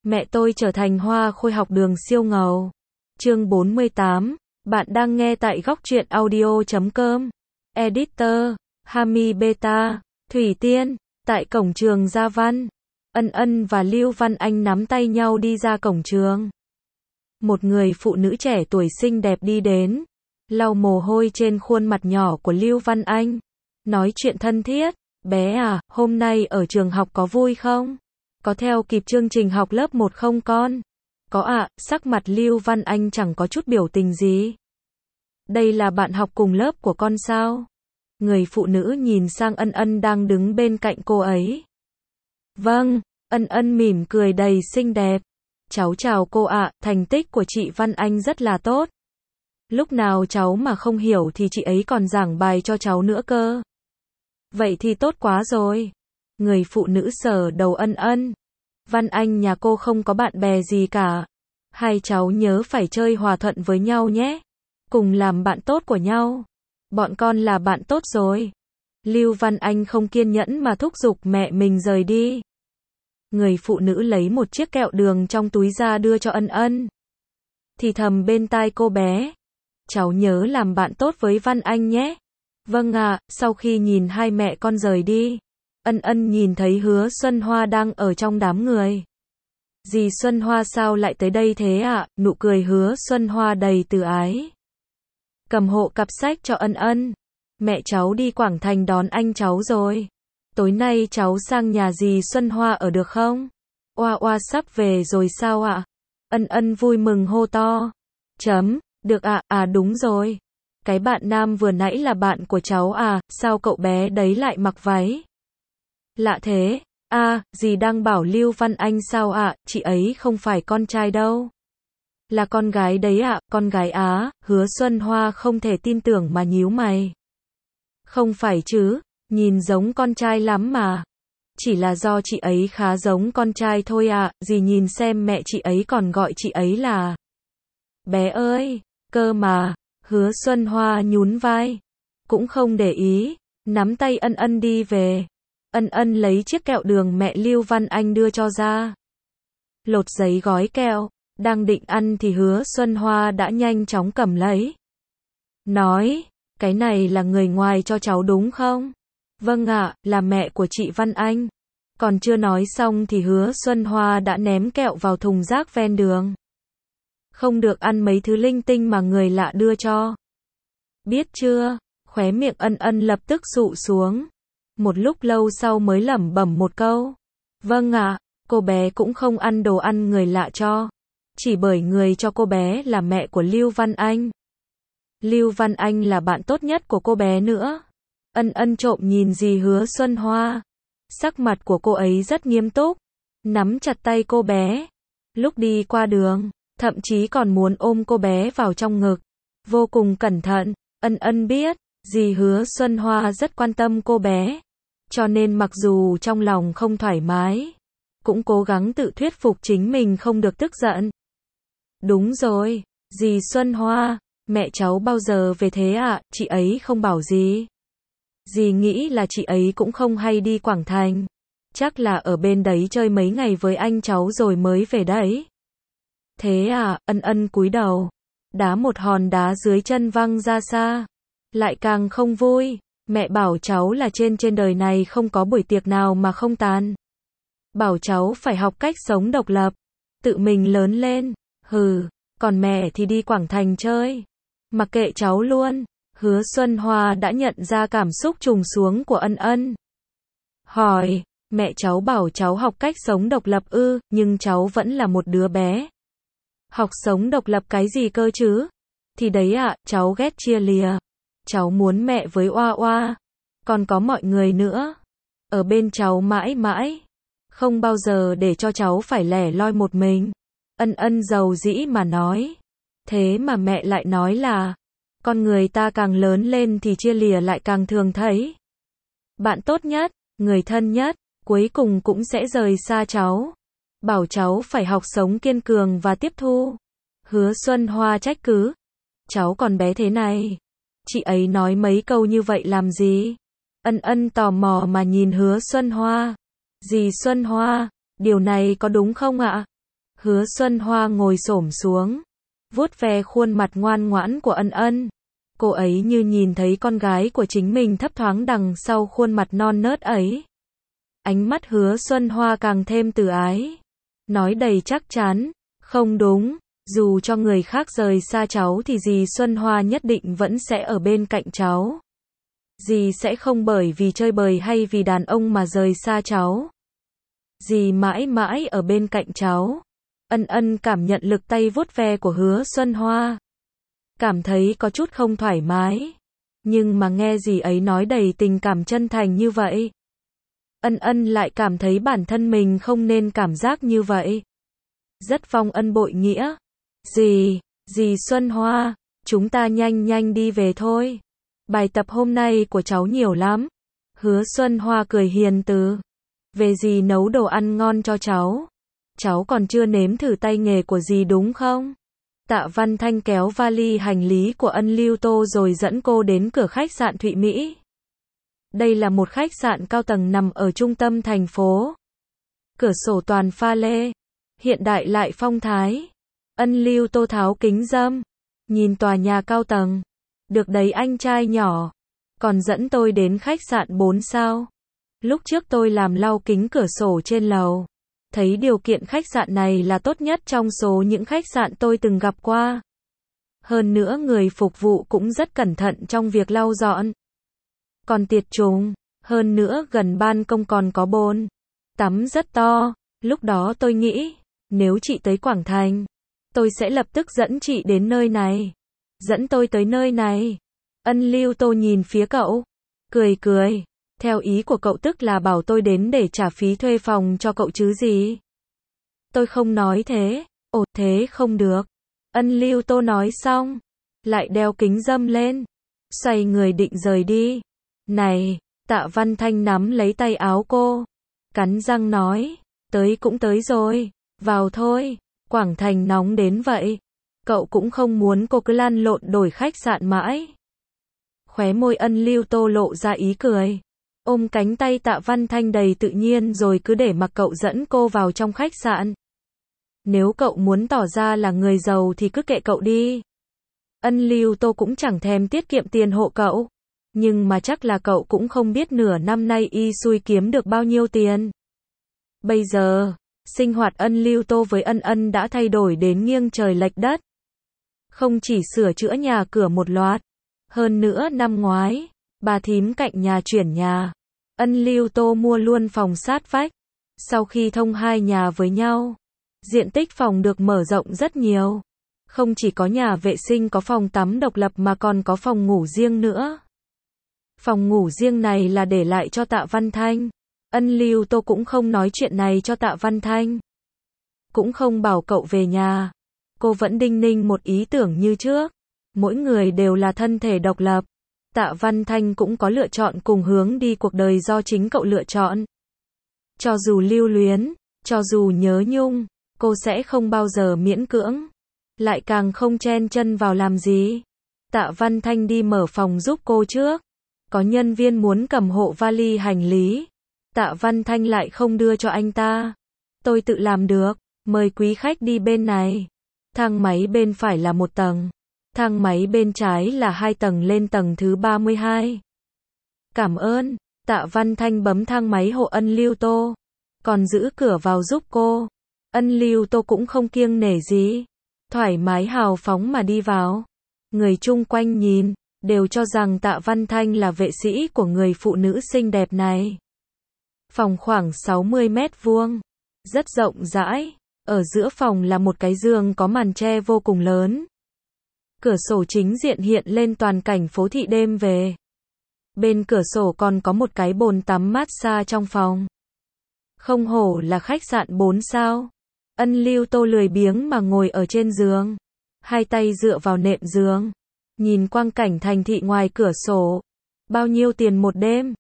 Mẹ tôi trở thành hoa khôi học đường siêu ngầu. Chương 48, bạn đang nghe tại góc truyện audio.com. Editor, Hami Beta, Thủy Tiên, tại cổng trường Gia Văn. Ân Ân và Lưu Văn Anh nắm tay nhau đi ra cổng trường. Một người phụ nữ trẻ tuổi xinh đẹp đi đến, lau mồ hôi trên khuôn mặt nhỏ của Lưu Văn Anh. Nói chuyện thân thiết, bé à, hôm nay ở trường học có vui không? Có theo kịp chương trình học lớp 1 không con? Có ạ, sắc mặt Lưu Văn Anh chẳng có chút biểu tình gì. Đây là bạn học cùng lớp của con sao? Người phụ nữ nhìn sang Ân Ân đang đứng bên cạnh cô ấy. Vâng, Ân Ân mỉm cười đầy xinh đẹp. Cháu chào cô ạ, thành tích của chị Văn Anh rất là tốt. Lúc nào cháu mà không hiểu thì chị ấy còn giảng bài cho cháu nữa cơ. Vậy thì tốt quá rồi. Người phụ nữ sờ đầu Ân Ân. Văn Anh nhà cô không có bạn bè gì cả. Hai cháu nhớ phải chơi hòa thuận với nhau nhé. Cùng làm bạn tốt của nhau. Bọn con là bạn tốt rồi. Lưu Văn Anh không kiên nhẫn mà thúc giục mẹ mình rời đi. Người phụ nữ lấy một chiếc kẹo đường trong túi ra đưa cho Ân Ân. Thì thầm bên tai cô bé. Cháu nhớ làm bạn tốt với Văn Anh nhé. Vâng ạ, sau khi nhìn hai mẹ con rời đi, Ân Ân nhìn thấy Hứa Xuân Hoa đang ở trong đám người. Dì Xuân Hoa sao lại tới đây thế ạ? Nụ cười Hứa Xuân Hoa đầy từ ái. Cầm hộ cặp sách cho Ân Ân. Mẹ cháu đi Quảng Thành đón anh cháu rồi. Tối nay cháu sang nhà dì Xuân Hoa ở được không? Oa oa sắp về rồi sao ạ? Ân Ân vui mừng hô to. Được ạ, đúng rồi. Cái bạn nam vừa nãy là bạn của cháu à, sao cậu bé đấy lại mặc váy? Lạ thế, dì đang bảo Lưu Văn Anh sao ạ, chị ấy không phải con trai đâu. Là con gái đấy ạ, con gái á, Hứa Xuân Hoa không thể tin tưởng mà nhíu mày. Không phải chứ, nhìn giống con trai lắm mà. Chỉ là do chị ấy khá giống con trai thôi ạ, dì nhìn xem mẹ chị ấy còn gọi chị ấy là. Bé ơi, cơ mà. Hứa Xuân Hoa nhún vai. Cũng không để ý, nắm tay Ân Ân đi về. Ân Ân lấy chiếc kẹo đường mẹ Lưu Văn Anh đưa cho ra. Lột giấy gói kẹo, đang định ăn thì Hứa Xuân Hoa đã nhanh chóng cầm lấy. Nói, cái này là người ngoài cho cháu đúng không? Vâng ạ, là mẹ của chị Văn Anh. Còn chưa nói xong thì Hứa Xuân Hoa đã ném kẹo vào thùng rác ven đường. Không được ăn mấy thứ linh tinh mà người lạ đưa cho. Biết chưa? Khóe miệng Ân Ân lập tức dụ xuống. Một lúc lâu sau mới lẩm bẩm một câu. Vâng ạ, cô bé cũng không ăn đồ ăn người lạ cho. Chỉ bởi người cho cô bé là mẹ của Lưu Văn Anh. Lưu Văn Anh là bạn tốt nhất của cô bé nữa. Ân Ân trộm nhìn dì Hứa Xuân Hoa. Sắc mặt của cô ấy rất nghiêm túc. Nắm chặt tay cô bé. Lúc đi qua đường, thậm chí còn muốn ôm cô bé vào trong ngực. Vô cùng cẩn thận. Ân Ân biết, dì Hứa Xuân Hoa rất quan tâm cô bé. Cho nên mặc dù trong lòng không thoải mái, cũng cố gắng tự thuyết phục chính mình không được tức giận. Đúng rồi, dì Xuân Hoa, mẹ cháu bao giờ về thế ạ, chị ấy không bảo gì. Dì nghĩ là chị ấy cũng không hay đi Quảng Thành. Chắc là ở bên đấy chơi mấy ngày với anh cháu rồi mới về đấy. Thế à, Ân Ân cúi đầu, đá một hòn đá dưới chân văng ra xa. Lại càng không vui, mẹ bảo cháu là trên đời này không có buổi tiệc nào mà không tàn. Bảo cháu phải học cách sống độc lập, tự mình lớn lên, còn mẹ thì đi Quảng Thành chơi. Mặc kệ cháu luôn. Hứa Xuân Hoa đã nhận ra cảm xúc trùng xuống của Ân Ân. Hỏi, mẹ cháu bảo cháu học cách sống độc lập ư, nhưng cháu vẫn là một đứa bé. Học sống độc lập cái gì cơ chứ? Thì đấy ạ, cháu ghét chia lìa. Cháu muốn mẹ với Oa Oa, còn có mọi người nữa, ở bên cháu mãi mãi. Không bao giờ để cho cháu phải lẻ loi một mình. Ân Ân dầu dĩ mà nói. Thế mà mẹ lại nói là, con người ta càng lớn lên thì chia lìa lại càng thường thấy. Bạn tốt nhất, người thân nhất, cuối cùng cũng sẽ rời xa cháu. Bảo cháu phải học sống kiên cường và tiếp thu. Hứa Xuân Hoa trách cứ. Cháu còn bé thế này. Chị ấy nói mấy câu như vậy làm gì? Ân Ân tò mò mà nhìn Hứa Xuân Hoa. Dì Xuân Hoa, điều này có đúng không ạ? Hứa Xuân Hoa ngồi xổm xuống, vuốt ve khuôn mặt ngoan ngoãn của Ân Ân. Cô ấy như nhìn thấy con gái của chính mình thấp thoáng đằng sau khuôn mặt non nớt ấy. Ánh mắt Hứa Xuân Hoa càng thêm từ ái. Nói đầy chắc chắn, không đúng, dù cho người khác rời xa cháu thì dì Xuân Hoa nhất định vẫn sẽ ở bên cạnh cháu. Dì sẽ không bởi vì chơi bời hay vì đàn ông mà rời xa cháu. Dì mãi mãi ở bên cạnh cháu. Ân Ân cảm nhận lực tay vuốt ve của Hứa Xuân Hoa. Cảm thấy có chút không thoải mái. Nhưng mà nghe dì ấy nói đầy tình cảm chân thành như vậy. Ân Ân lại cảm thấy bản thân mình không nên cảm giác như vậy. Rất vong ân bội nghĩa. Dì Xuân Hoa, chúng ta nhanh nhanh đi về thôi. Bài tập hôm nay của cháu nhiều lắm. Hứa Xuân Hoa cười hiền từ. Về dì nấu đồ ăn ngon cho cháu. Cháu còn chưa nếm thử tay nghề của dì đúng không? Tạ Văn Thanh kéo vali hành lý của Ân Lưu Tô rồi dẫn cô đến cửa khách sạn Thụy Mỹ. Đây là một khách sạn cao tầng nằm ở trung tâm thành phố. Cửa sổ toàn pha lê, hiện đại lại phong thái. Ân Lưu Tô tháo kính râm, nhìn tòa nhà cao tầng. Được đấy anh trai nhỏ, còn dẫn tôi đến khách sạn 4 sao. Lúc trước tôi làm lau kính cửa sổ trên lầu. Thấy điều kiện khách sạn này là tốt nhất trong số những khách sạn tôi từng gặp qua. Hơn nữa người phục vụ cũng rất cẩn thận trong việc lau dọn. Còn tiệt trùng, hơn nữa gần ban công còn có bồn tắm rất to. Lúc đó tôi nghĩ, nếu chị tới Quảng Thành, tôi sẽ lập tức dẫn chị đến nơi này. Dẫn tôi tới nơi này. Ân Lưu Tô nhìn phía cậu, cười cười. Theo ý của cậu tức là bảo tôi đến để trả phí thuê phòng cho cậu chứ gì? Tôi không nói thế. Ồ thế không được. Ân Lưu Tô nói xong, lại đeo kính râm lên, xoay người định rời đi. Này, Tạ Văn Thanh nắm lấy tay áo cô, cắn răng nói, tới cũng tới rồi, vào thôi. Quảng Thành nóng đến vậy, cậu cũng không muốn cô cứ lăn lộn đổi khách sạn mãi. Khóe môi Ân Lưu Tô lộ ra ý cười, ôm cánh tay Tạ Văn Thanh đầy tự nhiên rồi cứ để mặc cậu dẫn cô vào trong khách sạn. Nếu cậu muốn tỏ ra là người giàu thì cứ kệ cậu đi. Ân Lưu Tô cũng chẳng thèm tiết kiệm tiền hộ cậu. Nhưng mà chắc là cậu cũng không biết nửa năm nay y xui kiếm được bao nhiêu tiền. Bây giờ, sinh hoạt Ân Lưu Tô với Ân Ân đã thay đổi đến nghiêng trời lệch đất. Không chỉ sửa chữa nhà cửa một loạt. Hơn nữa năm ngoái, bà thím cạnh nhà chuyển nhà. Ân Lưu Tô mua luôn phòng sát vách. Sau khi thông hai nhà với nhau, diện tích phòng được mở rộng rất nhiều. Không chỉ có nhà vệ sinh có phòng tắm độc lập mà còn có phòng ngủ riêng nữa. Phòng ngủ riêng này là để lại cho Tạ Văn Thanh. Ân Lưu Tô cũng không nói chuyện này cho Tạ Văn Thanh. Cũng không bảo cậu về nhà. Cô vẫn đinh ninh một ý tưởng như trước. Mỗi người đều là thân thể độc lập. Tạ Văn Thanh cũng có lựa chọn cùng hướng đi cuộc đời do chính cậu lựa chọn. Cho dù lưu luyến, cho dù nhớ nhung, cô sẽ không bao giờ miễn cưỡng. Lại càng không chen chân vào làm gì. Tạ Văn Thanh đi mở phòng giúp cô trước. Có nhân viên muốn cầm hộ vali hành lý. Tạ Văn Thanh lại không đưa cho anh ta. Tôi tự làm được, mời quý khách đi bên này. Thang máy bên phải là 1 tầng. Thang máy bên trái là 2 tầng lên tầng thứ 32. Cảm ơn. Tạ Văn Thanh bấm thang máy hộ Ân Lưu Tô. Còn giữ cửa vào giúp cô. Ân Lưu Tô cũng không kiêng nể gì. Thoải mái hào phóng mà đi vào. Người chung quanh nhìn, đều cho rằng Tạ Văn Thanh là vệ sĩ của người phụ nữ xinh đẹp này. Phòng khoảng 60 mét vuông. Rất rộng rãi. Ở giữa phòng là một cái giường có màn che vô cùng lớn. Cửa sổ chính diện hiện lên toàn cảnh phố thị đêm về. Bên cửa sổ còn có một cái bồn tắm massage trong phòng. Không hổ là khách sạn 4 sao. Ân Lưu Tô lười biếng mà ngồi ở trên giường. Hai tay dựa vào nệm giường. Nhìn quang cảnh thành thị ngoài cửa sổ. Bao nhiêu tiền một đêm?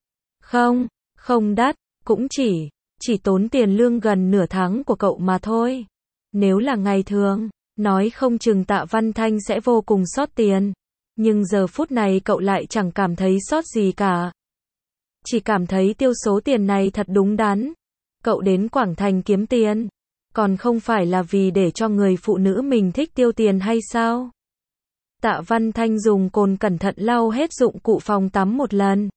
Không đắt, cũng chỉ tốn tiền lương gần nửa tháng của cậu mà thôi. Nếu là ngày thường, nói không chừng Tạ Văn Thanh sẽ vô cùng sót tiền. Nhưng giờ phút này cậu lại chẳng cảm thấy sót gì cả. Chỉ cảm thấy tiêu số tiền này thật đúng đắn. Cậu đến Quảng Thành kiếm tiền. Còn không phải là vì để cho người phụ nữ mình thích tiêu tiền hay sao? Tạ Văn Thanh dùng cồn cẩn thận lau hết dụng cụ phòng tắm một lần.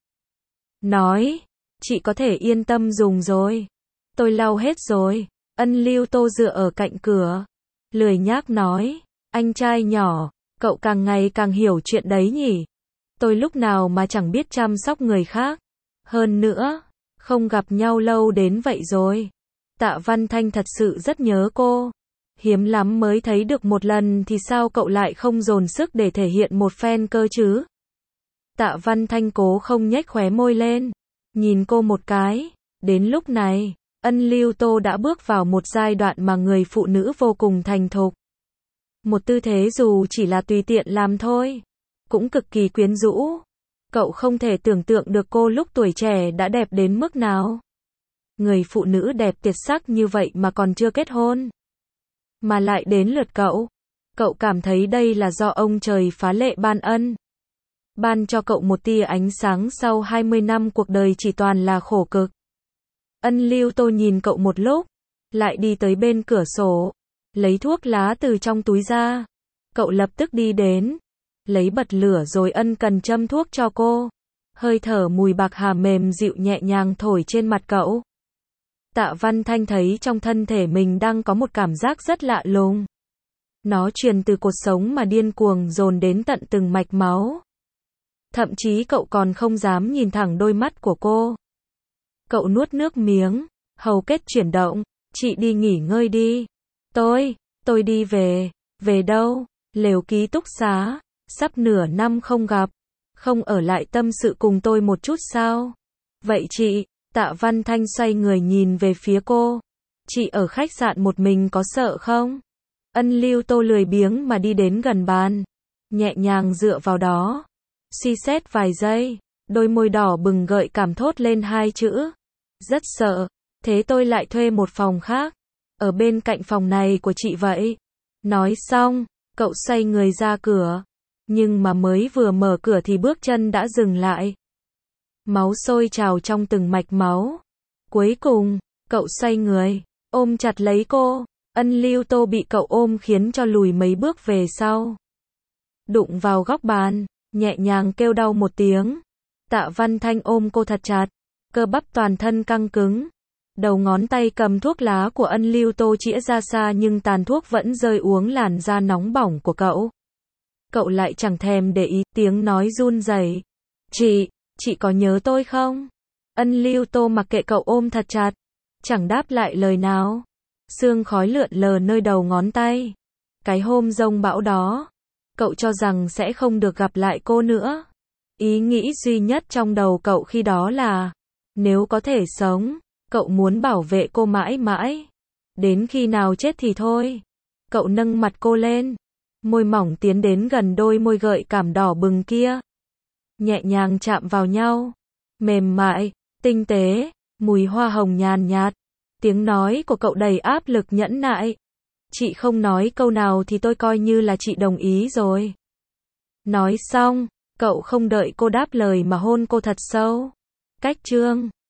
Nói, chị có thể yên tâm dùng rồi. Tôi lau hết rồi. Ân Lưu Tô dựa ở cạnh cửa. Lười nhác nói, anh trai nhỏ, cậu càng ngày càng hiểu chuyện đấy nhỉ. Tôi lúc nào mà chẳng biết chăm sóc người khác. Hơn nữa, không gặp nhau lâu đến vậy rồi. Tạ Văn Thanh thật sự rất nhớ cô. Hiếm lắm mới thấy được một lần thì sao cậu lại không dồn sức để thể hiện một phen cơ chứ? Tạ Văn Thanh cố không nhếch khóe môi lên. Nhìn cô một cái. Đến lúc này, Ân Lưu Tô đã bước vào một giai đoạn mà người phụ nữ vô cùng thành thục. Một tư thế dù chỉ là tùy tiện làm thôi, cũng cực kỳ quyến rũ. Cậu không thể tưởng tượng được cô lúc tuổi trẻ đã đẹp đến mức nào. Người phụ nữ đẹp tuyệt sắc như vậy mà còn chưa kết hôn. Mà lại đến lượt cậu. Cậu cảm thấy đây là do ông trời phá lệ ban ân. Ban cho cậu một tia ánh sáng sau 20 năm cuộc đời chỉ toàn là khổ cực. Ân Lưu Tô nhìn cậu một lúc, lại đi tới bên cửa sổ, lấy thuốc lá từ trong túi ra. Cậu lập tức đi đến, lấy bật lửa rồi ân cần châm thuốc cho cô. Hơi thở mùi bạc hà mềm dịu nhẹ nhàng thổi trên mặt cậu. Tạ Văn Thanh thấy trong thân thể mình đang có một cảm giác rất lạ lùng. Nó truyền từ cột sống mà điên cuồng dồn đến tận từng mạch máu. Thậm chí cậu còn không dám nhìn thẳng đôi mắt của cô. Cậu nuốt nước miếng, hầu kết chuyển động. Chị đi nghỉ ngơi đi. Tôi đi về. Về đâu? Lều ký túc xá. Sắp nửa năm không gặp. Không ở lại tâm sự cùng tôi một chút sao? Vậy chị, Tạ Văn Thanh xoay người nhìn về phía cô. Chị ở khách sạn một mình có sợ không? Ân Lưu Tô lười biếng mà đi đến gần bàn. Nhẹ nhàng dựa vào đó. Suy xét vài giây. Đôi môi đỏ bừng gợi cảm thốt lên hai chữ. Rất sợ. Thế tôi lại thuê một phòng khác. Ở bên cạnh phòng này của chị vậy. Nói xong, cậu xoay người ra cửa. Nhưng mà mới vừa mở cửa thì bước chân đã dừng lại. Máu sôi trào trong từng mạch máu. Cuối cùng, cậu xoay người, ôm chặt lấy cô. Ân Lưu Tô bị cậu ôm khiến cho lùi mấy bước về sau. Đụng vào góc bàn, nhẹ nhàng kêu đau một tiếng. Tạ Văn Thanh ôm cô thật chặt, cơ bắp toàn thân căng cứng. Đầu ngón tay cầm thuốc lá của Ân Lưu Tô chĩa ra xa nhưng tàn thuốc vẫn rơi uống làn da nóng bỏng của cậu. Cậu lại chẳng thèm để ý, tiếng nói run rẩy. Chị có nhớ tôi không? Ân Lưu Tô mặc kệ cậu ôm thật chặt, chẳng đáp lại lời nào. Sương khói lượn lờ nơi đầu ngón tay. Cái hôm giông bão đó, cậu cho rằng sẽ không được gặp lại cô nữa. Ý nghĩ duy nhất trong đầu cậu khi đó là, nếu có thể sống, cậu muốn bảo vệ cô mãi mãi. Đến khi nào chết thì thôi. Cậu nâng mặt cô lên, môi mỏng tiến đến gần đôi môi gợi cảm đỏ bừng kia. Nhẹ nhàng chạm vào nhau, mềm mại, tinh tế, mùi hoa hồng nhàn nhạt. Tiếng nói của cậu đầy áp lực nhẫn nại. Chị không nói câu nào thì tôi coi như là chị đồng ý rồi. Nói xong, cậu không đợi cô đáp lời mà hôn cô thật sâu. Cách chương